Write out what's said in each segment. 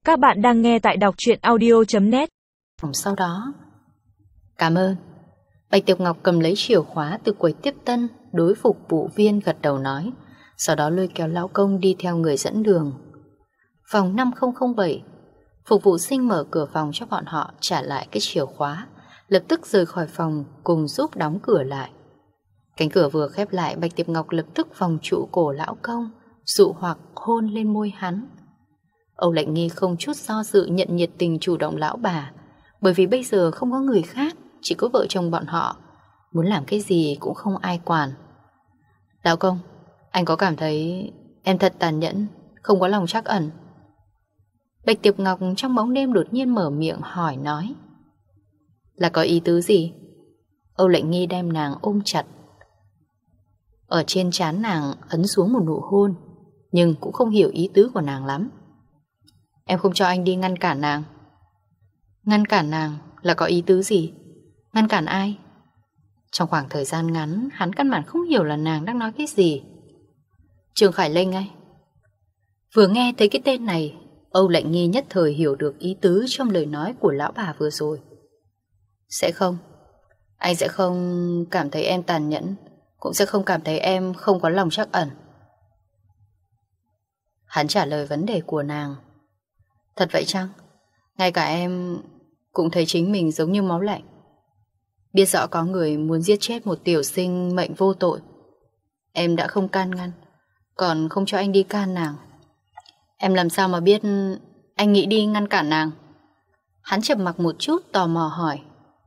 Các bạn đang nghe tại đọc truyện audio.net. Sau đó, cảm ơn. Bạch Tiệp Ngọc cầm lấy chìa khóa từ quầy tiếp tân, đối phục vụ viên gật đầu nói, sau đó lôi kéo lão công đi theo người dẫn đường. Phòng 5007, phục vụ sinh mở cửa phòng cho bọn họ, trả lại cái chìa khóa, lập tức rời khỏi phòng cùng giúp đóng cửa lại. Cánh cửa vừa khép lại, Bạch Tiệp Ngọc lập tức vòng trụ cổ lão công, dụ hoặc hôn lên môi hắn. Âu Lệnh Nghi không chút do dự nhận nhiệt tình chủ động lão bà, bởi vì bây giờ không có người khác, chỉ có vợ chồng bọn họ, muốn làm cái gì cũng không ai quản. Lão công, anh có cảm thấy em thật tàn nhẫn, không có lòng trắc ẩn? Bạch Tiệp Ngọc trong bóng đêm đột nhiên mở miệng hỏi nói. Là có ý tứ gì? Âu Lệnh Nghi đem nàng ôm chặt. Ở trên trán nàng ấn xuống một nụ hôn, nhưng cũng không hiểu ý tứ của nàng lắm. Em không cho anh đi ngăn cản nàng. Ngăn cản nàng là có ý tứ gì? Ngăn cản ai? Trong khoảng thời gian ngắn, hắn căn bản không hiểu là nàng đang nói cái gì. Trường Khải Linh ấy. Vừa nghe thấy cái tên này, Âu Lệnh Nghi nhất thời hiểu được ý tứ trong lời nói của lão bà vừa rồi. Sẽ không. Anh sẽ không cảm thấy em tàn nhẫn, cũng sẽ không cảm thấy em không có lòng trắc ẩn. Hắn trả lời vấn đề của nàng. Thật vậy chăng? Ngay cả em cũng thấy chính mình giống như máu lạnh. Biết rõ có người muốn giết chết một tiểu sinh mệnh vô tội, em đã không can ngăn, còn không cho anh đi can nàng. Em làm sao mà biết anh nghĩ đi ngăn cản nàng? Hắn trầm mặc một chút, tò mò hỏi.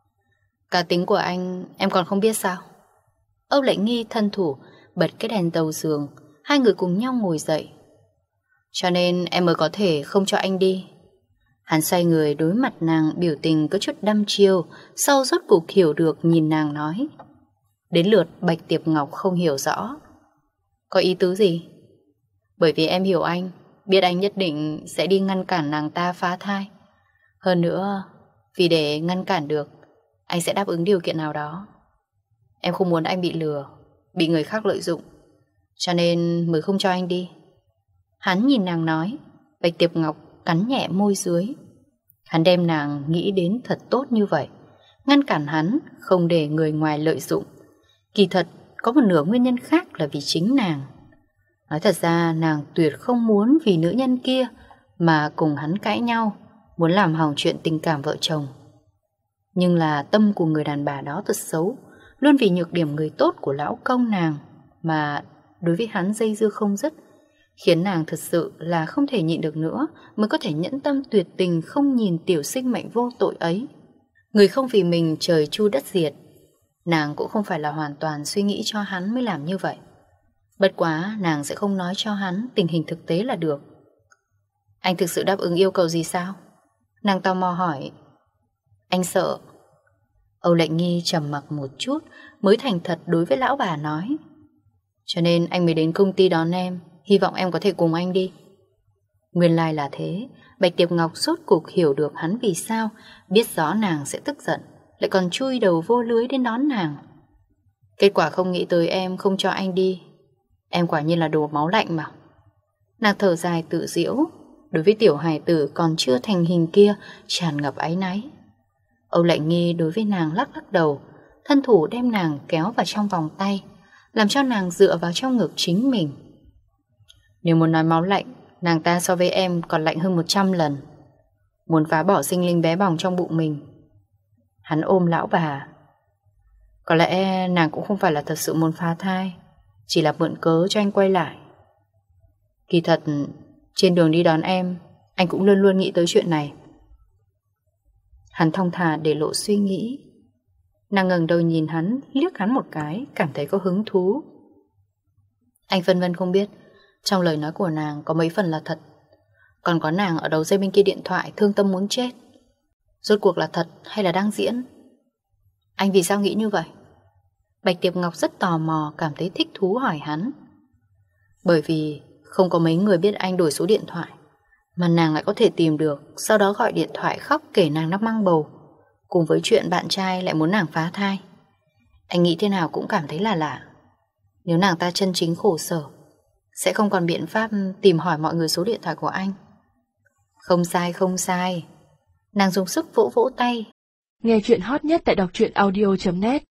Cá tính của anh em còn không biết sao? Âu Lệnh Nghi thân thủ bật cái đèn đầu giường, hai người cùng nhau ngồi dậy. Cho nên em mới có thể không cho anh đi. Hắn xoay người đối mặt nàng, biểu tình có chút đăm chiêu, sau rốt cuộc hiểu được nhìn nàng nói. Đến lượt Bạch Tiệp Ngọc không hiểu rõ. Có ý tứ gì? Bởi vì em hiểu anh, biết anh nhất định sẽ đi ngăn cản nàng ta phá thai. Hơn nữa, vì để ngăn cản được, anh sẽ đáp ứng điều kiện nào đó. Em không muốn anh bị lừa, bị người khác lợi dụng, cho nên mới không cho anh đi. Hắn nhìn nàng nói. Bạch Tiệp Ngọc cắn nhẹ môi dưới. Hắn đem nàng nghĩ đến thật tốt như vậy, ngăn cản hắn không để người ngoài lợi dụng. Kỳ thật có một nửa nguyên nhân khác là vì chính nàng. Nói thật ra nàng tuyệt không muốn vì nữ nhân kia mà cùng hắn cãi nhau, muốn làm hỏng chuyện tình cảm vợ chồng. Nhưng là tâm của người đàn bà đó thật xấu, luôn vì nhược điểm người tốt của lão công nàng mà đối với hắn dây dưa không dứt, khiến nàng thật sự là không thể nhịn được nữa mới có thể nhẫn tâm tuyệt tình không nhìn tiểu sinh mệnh vô tội ấy. Người không vì mình trời chu đất diệt, nàng cũng không phải là hoàn toàn suy nghĩ cho hắn mới làm như vậy. Bất quá nàng sẽ không nói cho hắn tình hình thực tế là được. Anh thực sự đáp ứng yêu cầu gì sao? Nàng tò mò hỏi. Anh sợ. Âu Lệnh Nghi trầm mặc một chút mới thành thật đối với lão bà nói. Cho nên anh mới đến công ty đón em, hy vọng em có thể cùng anh đi. Nguyên lai là thế. Bạch Tiệp Ngọc sốt cuộc hiểu được hắn vì sao biết rõ nàng sẽ tức giận, lại còn chui đầu vô lưới đến đón nàng. Kết quả không nghĩ tới em không cho anh đi. Em quả nhiên là đồ máu lạnh mà. Nàng thở dài tự giễu. Đối với tiểu hài tử còn chưa thành hình kia tràn ngập áy náy. Âu Lệnh Nghi đối với nàng lắc lắc đầu, thân thủ đem nàng kéo vào trong vòng tay, làm cho nàng dựa vào trong ngực chính mình. Nếu muốn nói máu lạnh, nàng ta so với em còn lạnh hơn 100 lần. Muốn phá bỏ sinh linh bé bỏng trong bụng mình. Hắn ôm lão bà. Có lẽ nàng cũng không phải là thật sự muốn phá thai, chỉ là mượn cớ cho anh quay lại. Kỳ thật, trên đường đi đón em, anh cũng luôn luôn nghĩ tới chuyện này. Hắn thong thả để lộ suy nghĩ. Nàng ngẩng đầu nhìn hắn, liếc hắn một cái, cảm thấy có hứng thú. Anh phân vân không biết trong lời nói của nàng có mấy phần là thật, còn có nàng ở đầu dây bên kia điện thoại thương tâm muốn chết. Rốt cuộc là thật hay là đang diễn? Anh vì sao nghĩ như vậy? Bạch Tiệp Ngọc rất tò mò, cảm thấy thích thú hỏi hắn. Bởi vì không có mấy người biết anh đổi số điện thoại, mà nàng lại có thể tìm được, sau đó gọi điện thoại khóc kể nàng đang mang bầu, cùng với chuyện bạn trai lại muốn nàng phá thai. Anh nghĩ thế nào cũng cảm thấy là lạ. Nếu nàng ta chân chính khổ sở, sẽ không còn biện pháp tìm hỏi mọi người số điện thoại của anh. Không sai, không sai. Nàng dùng sức vỗ vỗ tay. Nghe chuyện hot nhất tại đọc truyện audio.net